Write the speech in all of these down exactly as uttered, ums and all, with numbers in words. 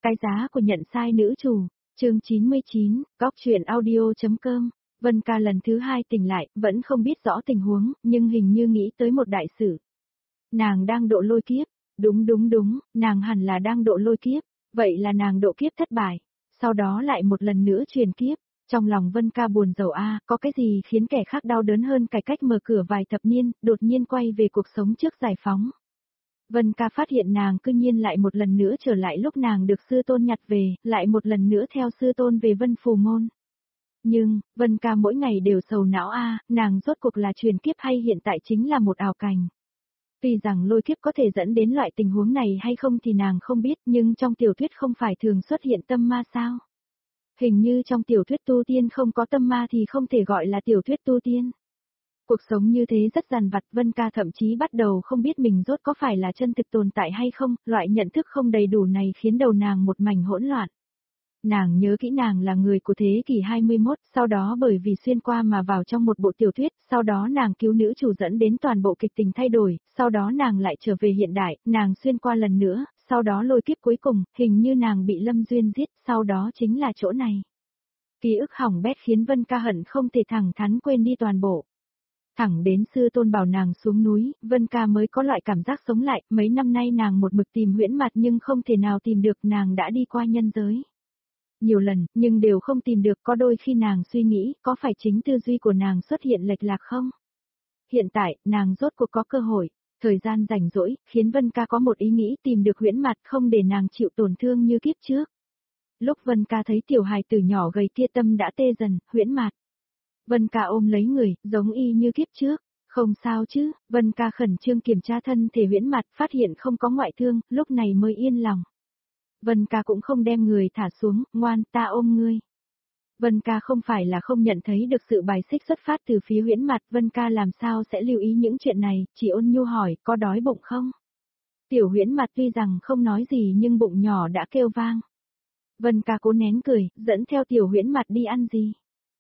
Cái giá của nhận sai nữ chủ, chương chín mươi chín, góc truyện audio.com. Vân Ca lần thứ hai tỉnh lại, vẫn không biết rõ tình huống, nhưng hình như nghĩ tới một đại sự. Nàng đang độ lôi kiếp, đúng đúng đúng, nàng hẳn là đang độ lôi kiếp, vậy là nàng độ kiếp thất bại, sau đó lại một lần nữa truyền kiếp. Trong lòng Vân Ca buồn rầu a, có cái gì khiến kẻ khác đau đớn hơn cải cách mở cửa vài thập niên, đột nhiên quay về cuộc sống trước giải phóng. Vân Ca phát hiện nàng cư nhiên lại một lần nữa trở lại lúc nàng được sư tôn nhặt về, lại một lần nữa theo sư tôn về Vân Phù Môn. Nhưng, Vân Ca mỗi ngày đều sầu não a, nàng rốt cuộc là truyền kiếp hay hiện tại chính là một ảo cảnh. Tuy rằng lôi kiếp có thể dẫn đến loại tình huống này hay không thì nàng không biết, nhưng trong tiểu thuyết không phải thường xuất hiện tâm ma sao? Hình như trong tiểu thuyết tu tiên không có tâm ma thì không thể gọi là tiểu thuyết tu tiên. Cuộc sống như thế rất dằn vặt, Vân Ca thậm chí bắt đầu không biết mình rốt có phải là chân thực tồn tại hay không, loại nhận thức không đầy đủ này khiến đầu nàng một mảnh hỗn loạn. Nàng nhớ kỹ nàng là người của thế kỷ hai mươi mốt, sau đó bởi vì xuyên qua mà vào trong một bộ tiểu thuyết, sau đó nàng cứu nữ chủ dẫn đến toàn bộ kịch tình thay đổi, sau đó nàng lại trở về hiện đại, nàng xuyên qua lần nữa, sau đó lôi kiếp cuối cùng, hình như nàng bị Lâm Duyên giết, sau đó chính là chỗ này. Ký ức hỏng bét khiến Vân Ca hận không thể thẳng thắn quên đi toàn bộ. Thẳng đến sư tôn bảo nàng xuống núi, Vân Ca mới có loại cảm giác sống lại, mấy năm nay nàng một mực tìm huyễn mặt nhưng không thể nào tìm được, nàng đã đi qua nhân giới. Nhiều lần, nhưng đều không tìm được, có đôi khi nàng suy nghĩ, có phải chính tư duy của nàng xuất hiện lệch lạc không? Hiện tại, nàng rốt cuộc có cơ hội, thời gian rảnh rỗi, khiến Vân Ca có một ý nghĩ tìm được huyễn mặt không để nàng chịu tổn thương như kiếp trước. Lúc Vân Ca thấy tiểu hài tử nhỏ gầy kia tâm đã tê dần, huyễn mặt. Vân Ca ôm lấy người, giống y như kiếp trước, không sao chứ, Vân Ca khẩn trương kiểm tra thân thể huyễn mặt, phát hiện không có ngoại thương, lúc này mới yên lòng. Vân Ca cũng không đem người thả xuống, ngoan, ta ôm ngươi. Vân Ca không phải là không nhận thấy được sự bài xích xuất phát từ phía huyễn mặt, Vân Ca làm sao sẽ lưu ý những chuyện này, chỉ ôn nhu hỏi, có đói bụng không? Tiểu huyễn mặt tuy rằng không nói gì nhưng bụng nhỏ đã kêu vang. Vân Ca cố nén cười, dẫn theo tiểu huyễn mặt đi ăn gì?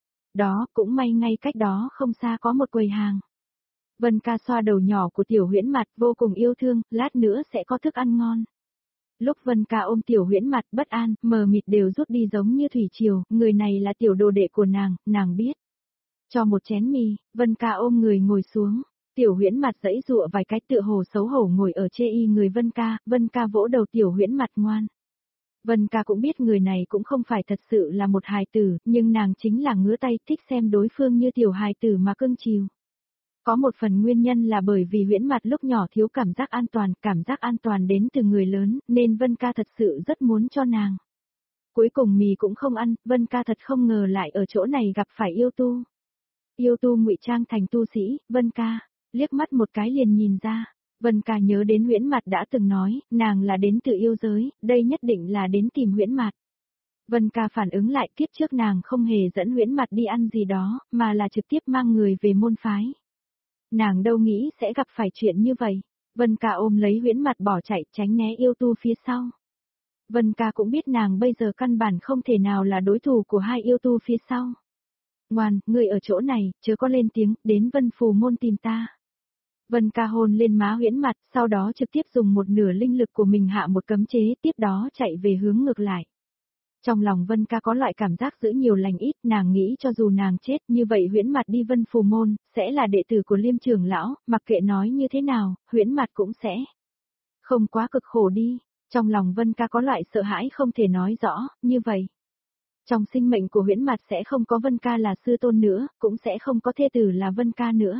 Đó, cũng may ngay cách đó không xa có một quầy hàng. Vân Ca xoa đầu nhỏ của tiểu huyễn mặt, vô cùng yêu thương, lát nữa sẽ có thức ăn ngon. Lúc Vân Ca ôm tiểu huyễn mặt bất an, mờ mịt đều rút đi giống như thủy triều, người này là tiểu đồ đệ của nàng, nàng biết. Cho một chén mì, Vân Ca ôm người ngồi xuống, tiểu huyễn mặt giãy giụa vài cái tựa hồ xấu hổ ngồi ở chê y người Vân Ca, Vân Ca vỗ đầu tiểu huyễn mặt ngoan. Vân Ca cũng biết người này cũng không phải thật sự là một hài tử, nhưng nàng chính là ngứa tay thích xem đối phương như tiểu hài tử mà cưng chiều. Có một phần nguyên nhân là bởi vì huyễn mặt lúc nhỏ thiếu cảm giác an toàn, cảm giác an toàn đến từ người lớn, nên Vân Ca thật sự rất muốn cho nàng. Cuối cùng mì cũng không ăn, Vân Ca thật không ngờ lại ở chỗ này gặp phải yêu tu. Yêu tu ngụy trang thành tu sĩ, Vân Ca, liếc mắt một cái liền nhìn ra. Vân Ca nhớ đến huyễn mặt đã từng nói, nàng là đến từ yêu giới, đây nhất định là đến tìm huyễn mặt. Vân Ca phản ứng lại, kiếp trước nàng không hề dẫn huyễn mặt đi ăn gì đó, mà là trực tiếp mang người về môn phái. Nàng đâu nghĩ sẽ gặp phải chuyện như vậy. Vân Ca ôm lấy huyễn mặt bỏ chạy, tránh né yêu tu phía sau. Vân Ca cũng biết nàng bây giờ căn bản không thể nào là đối thủ của hai yêu tu phía sau. Ngoan, người ở chỗ này, chớ có lên tiếng, đến Vân Phù Môn tìm ta. Vân Ca hôn lên má huyễn mặt, sau đó trực tiếp dùng một nửa linh lực của mình hạ một cấm chế, tiếp đó chạy về hướng ngược lại. Trong lòng Vân Ca có loại cảm giác giữ nhiều lành ít, nàng nghĩ cho dù nàng chết như vậy huyễn mặt đi Vân Phù Môn, sẽ là đệ tử của Liêm trưởng lão, mặc kệ nói như thế nào, huyễn mặt cũng sẽ không quá cực khổ đi. Trong lòng Vân Ca có loại sợ hãi không thể nói rõ, như vậy. Trong sinh mệnh của huyễn mặt sẽ không có Vân Ca là sư tôn nữa, cũng sẽ không có thê tử là Vân Ca nữa.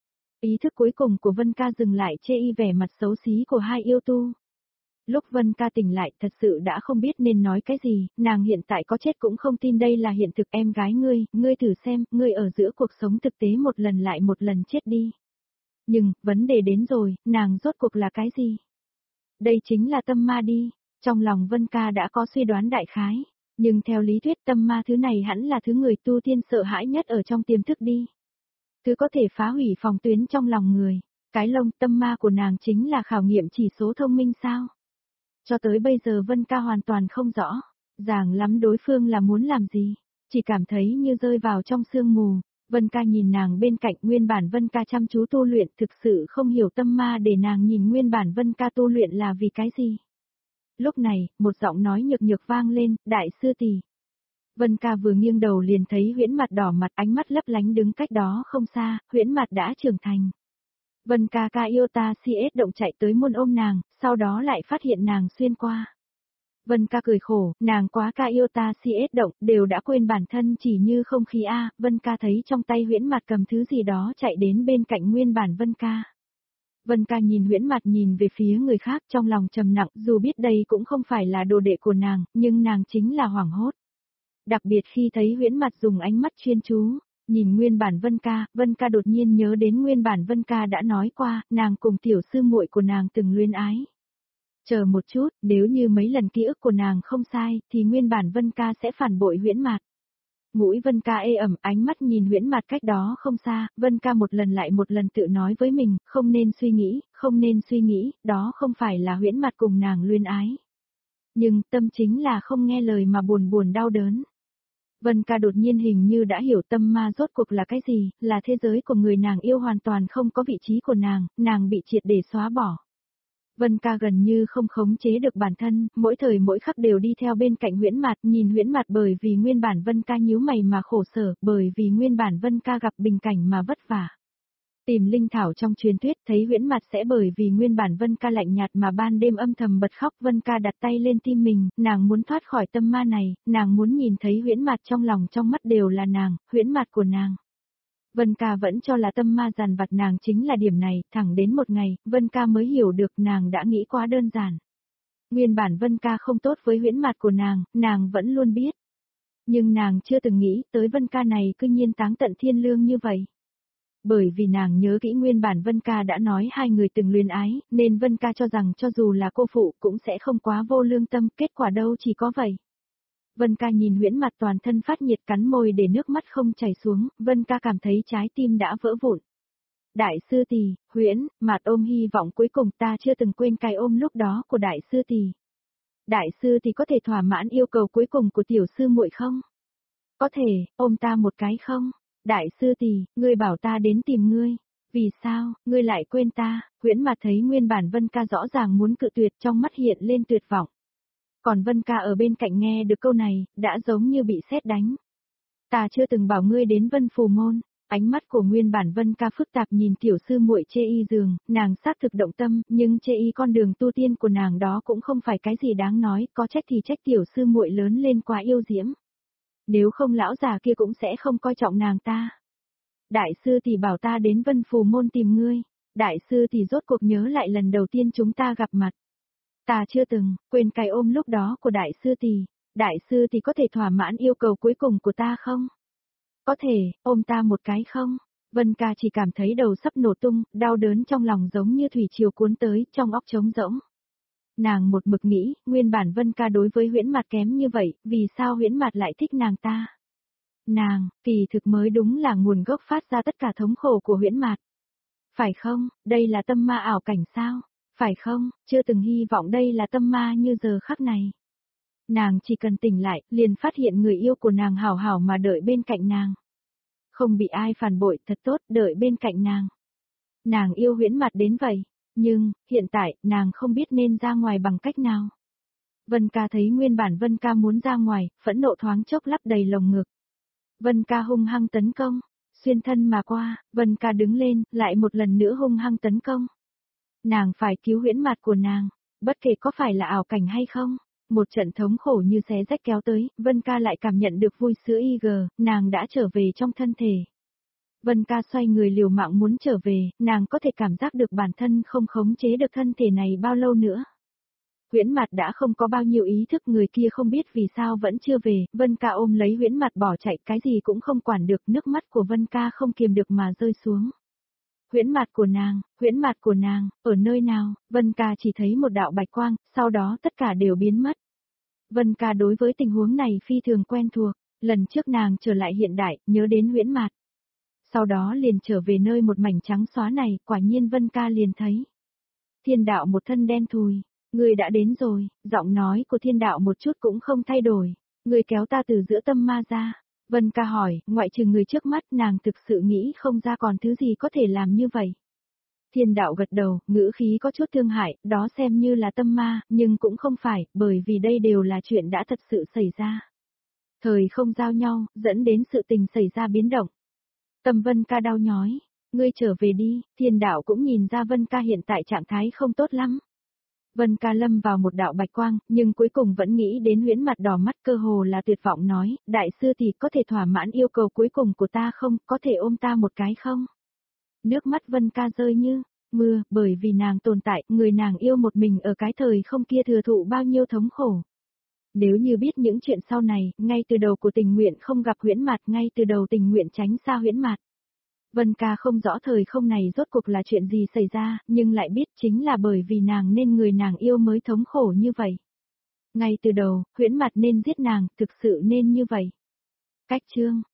Ý thức cuối cùng của Vân Ca dừng lại chê y vẻ mặt xấu xí của hai yêu tu. Lúc Vân Ca tỉnh lại thật sự đã không biết nên nói cái gì, nàng hiện tại có chết cũng không tin đây là hiện thực. Em gái ngươi, ngươi thử xem, ngươi ở giữa cuộc sống thực tế một lần lại một lần chết đi. Nhưng, vấn đề đến rồi, nàng rốt cuộc là cái gì? Đây chính là tâm ma đi, trong lòng Vân Ca đã có suy đoán đại khái, nhưng theo lý thuyết tâm ma thứ này hẳn là thứ người tu tiên sợ hãi nhất ở trong tiềm thức đi. Thứ có thể phá hủy phòng tuyến trong lòng người, cái lông tâm ma của nàng chính là khảo nghiệm chỉ số thông minh sao? Cho tới bây giờ Vân Ca hoàn toàn không rõ, ràng lắm đối phương là muốn làm gì, chỉ cảm thấy như rơi vào trong sương mù. Vân Ca nhìn nàng bên cạnh, nguyên bản Vân Ca chăm chú tu luyện, thực sự không hiểu tâm ma để nàng nhìn nguyên bản Vân Ca tu luyện là vì cái gì. Lúc này, một giọng nói nhược nhược vang lên, đại sư tỷ. Vân ca vừa nghiêng đầu liền thấy Huyễn Mặt đỏ mặt, ánh mắt lấp lánh đứng cách đó không xa, Huyễn Mặt đã trưởng thành. Vân ca ca yêu ta xê ét động chạy tới muôn ôm nàng, sau đó lại phát hiện nàng xuyên qua. Vân ca cười khổ, nàng quá ca yêu ta xê ét động, đều đã quên bản thân chỉ như không khí a. Vân ca thấy trong tay Huyễn Mặt cầm thứ gì đó chạy đến bên cạnh nguyên bản Vân ca. Vân ca nhìn Huyễn Mặt nhìn về phía người khác trong lòng trầm nặng, dù biết đây cũng không phải là đồ đệ của nàng, nhưng nàng chính là hoảng hốt. Đặc biệt khi thấy Huyễn Mặt dùng ánh mắt chuyên chú, nhìn nguyên bản Vân ca, Vân ca đột nhiên nhớ đến nguyên bản Vân ca đã nói qua, nàng cùng tiểu sư muội của nàng từng luyến ái. Chờ một chút, nếu như mấy lần ký ức của nàng không sai, thì nguyên bản Vân ca sẽ phản bội Huyễn Mặt. Mũi Vân ca ê ẩm, ánh mắt nhìn Huyễn Mặt cách đó không xa, Vân ca một lần lại một lần tự nói với mình, không nên suy nghĩ, không nên suy nghĩ, đó không phải là Huyễn Mặt cùng nàng luyến ái. Nhưng tâm chính là không nghe lời mà buồn buồn đau đớn. Vân ca đột nhiên hình như đã hiểu tâm ma rốt cuộc là cái gì, là thế giới của người nàng yêu hoàn toàn không có vị trí của nàng, nàng bị triệt để xóa bỏ. Vân ca gần như không khống chế được bản thân, mỗi thời mỗi khắc đều đi theo bên cạnh Huyễn Mặt, nhìn Huyễn Mặt bởi vì nguyên bản Vân ca nhíu mày mà khổ sở, bởi vì nguyên bản Vân ca gặp bình cảnh mà vất vả. Tìm linh thảo trong truyền thuyết thấy Huyễn Mặt sẽ bởi vì nguyên bản Vân ca lạnh nhạt mà ban đêm âm thầm bật khóc. Vân ca đặt tay lên tim mình, nàng muốn thoát khỏi tâm ma này, nàng muốn nhìn thấy Huyễn Mặt trong lòng trong mắt đều là nàng, Huyễn Mặt của nàng. Vân ca vẫn cho là tâm ma dằn vặt nàng chính là điểm này, thẳng đến một ngày, Vân ca mới hiểu được nàng đã nghĩ quá đơn giản. Nguyên bản Vân ca không tốt với Huyễn Mặt của nàng, nàng vẫn luôn biết. Nhưng nàng chưa từng nghĩ tới Vân ca này cư nhiên táng tận thiên lương như vậy. Bởi vì nàng nhớ kỹ nguyên bản Vân ca đã nói hai người từng luyến ái, nên Vân ca cho rằng cho dù là cô phụ cũng sẽ không quá vô lương tâm, kết quả đâu chỉ có vậy. Vân ca nhìn Huyễn Mặt toàn thân phát nhiệt cắn môi để nước mắt không chảy xuống, Vân ca cảm thấy trái tim đã vỡ vụn. Đại sư tỷ, Huyễn Mặt ôm hy vọng cuối cùng, ta chưa từng quên cái ôm lúc đó của đại sư tỷ. Đại sư tỷ có thể thỏa mãn yêu cầu cuối cùng của tiểu sư muội không? Có thể, ôm ta một cái không? Đại sư tỷ, ngươi bảo ta đến tìm ngươi. Vì sao, ngươi lại quên ta? Huyễn Mặt thấy nguyên bản Vân ca rõ ràng muốn cự tuyệt, trong mắt hiện lên tuyệt vọng. Còn Vân ca ở bên cạnh nghe được câu này, đã giống như bị sét đánh. Ta chưa từng bảo ngươi đến Vân Phù Môn. Ánh mắt của nguyên bản Vân ca phức tạp nhìn tiểu sư muội chê y giường, nàng xác thực động tâm, nhưng chê y con đường tu tiên của nàng đó cũng không phải cái gì đáng nói, có trách thì trách tiểu sư muội lớn lên quá yêu diễm. Nếu không lão già kia cũng sẽ không coi trọng nàng ta. Đại sư tỷ bảo ta đến Vân Phù Môn tìm ngươi. Đại sư tỷ rốt cuộc nhớ lại lần đầu tiên chúng ta gặp mặt. Ta chưa từng quên cái ôm lúc đó của đại sư tỷ. Đại sư tỷ có thể thỏa mãn yêu cầu cuối cùng của ta không? Có thể, ôm ta một cái không? Vân ca chỉ cảm thấy đầu sắp nổ tung, đau đớn trong lòng giống như thủy triều cuốn tới, trong óc trống rỗng. Nàng một mực nghĩ, nguyên bản Vân ca đối với Huyễn Mặt kém như vậy, vì sao Huyễn Mặt lại thích nàng ta? Nàng, kỳ thực mới đúng là nguồn gốc phát ra tất cả thống khổ của Huyễn Mặt. Phải không, đây là tâm ma ảo cảnh sao? Phải không, chưa từng hy vọng đây là tâm ma như giờ khắc này. Nàng chỉ cần tỉnh lại, liền phát hiện người yêu của nàng hảo hảo mà đợi bên cạnh nàng. Không bị ai phản bội, thật tốt, đợi bên cạnh nàng. Nàng yêu Huyễn Mặt đến vậy, nhưng, hiện tại, nàng không biết nên ra ngoài bằng cách nào. Vân ca thấy nguyên bản Vân ca muốn ra ngoài, phẫn nộ thoáng chốc lấp đầy lồng ngực. Vân ca hung hăng tấn công, xuyên thân mà qua, Vân ca đứng lên, lại một lần nữa hung hăng tấn công. Nàng phải cứu Huyễn Mặt của nàng, bất kể có phải là ảo cảnh hay không. Một trận thống khổ như xé rách kéo tới, Vân ca lại cảm nhận được vui sướng y gờ, nàng đã trở về trong thân thể. Vân ca xoay người liều mạng muốn trở về, nàng có thể cảm giác được bản thân không khống chế được thân thể này bao lâu nữa. Huyễn Mặt đã không có bao nhiêu ý thức, người kia không biết vì sao vẫn chưa về, Vân ca ôm lấy Huyễn Mặt bỏ chạy, cái gì cũng không quản được, nước mắt của Vân ca không kiềm được mà rơi xuống. Huyễn Mặt của nàng, Huyễn Mặt của nàng, ở nơi nào? Vân ca chỉ thấy một đạo bạch quang, sau đó tất cả đều biến mất. Vân ca đối với tình huống này phi thường quen thuộc, lần trước nàng trở lại hiện đại, nhớ đến Huyễn Mặt. Sau đó liền trở về nơi một mảnh trắng xóa này, quả nhiên Vân ca liền thấy. Thiên đạo một thân đen thùi, người đã đến rồi, giọng nói của thiên đạo một chút cũng không thay đổi, người kéo ta từ giữa tâm ma ra. Vân ca hỏi, ngoại trừ người trước mắt, nàng thực sự nghĩ không ra còn thứ gì có thể làm như vậy. Thiên đạo gật đầu, ngữ khí có chút thương hại, đó xem như là tâm ma, nhưng cũng không phải, bởi vì đây đều là chuyện đã thật sự xảy ra. Thời không giao nhau, dẫn đến sự tình xảy ra biến động. Tâm Vân Ca đau nhói, ngươi trở về đi, thiên đạo cũng nhìn ra Vân Ca hiện tại trạng thái không tốt lắm. Vân Ca lâm vào một đạo bạch quang, nhưng cuối cùng vẫn nghĩ đến Huyễn mặt đỏ mắt cơ hồ là tuyệt vọng nói, đại sư thì có thể thỏa mãn yêu cầu cuối cùng của ta không, có thể ôm ta một cái không? Nước mắt Vân Ca rơi như mưa, bởi vì nàng tồn tại, người nàng yêu một mình ở cái thời không kia thừa thụ bao nhiêu thống khổ. Nếu như biết những chuyện sau này, ngay từ đầu của tình nguyện không gặp Huyễn mặt, ngay từ đầu tình nguyện tránh xa Huyễn mặt. Vân Ca không rõ thời không này rốt cuộc là chuyện gì xảy ra, nhưng lại biết chính là bởi vì nàng nên người nàng yêu mới thống khổ như vậy. Ngay từ đầu, Huyễn mặt nên giết nàng, thực sự nên như vậy. Cách chương